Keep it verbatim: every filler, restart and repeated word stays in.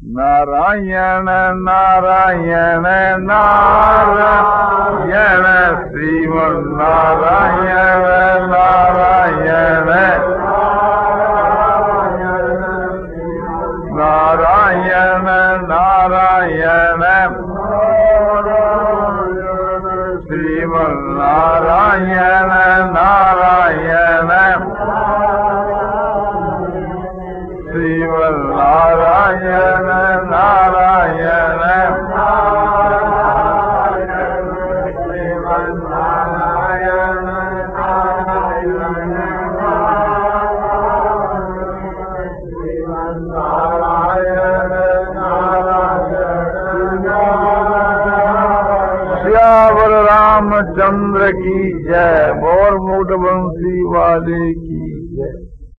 नारायण नारायण नारायण श्रीमन्नारायण नारायण नारायण नारायण श्रीमन्नारायण नारायण श्रीमन्नारायण नारायण श्यावर रामचंद्र की जय। और मोट बंसी वाले की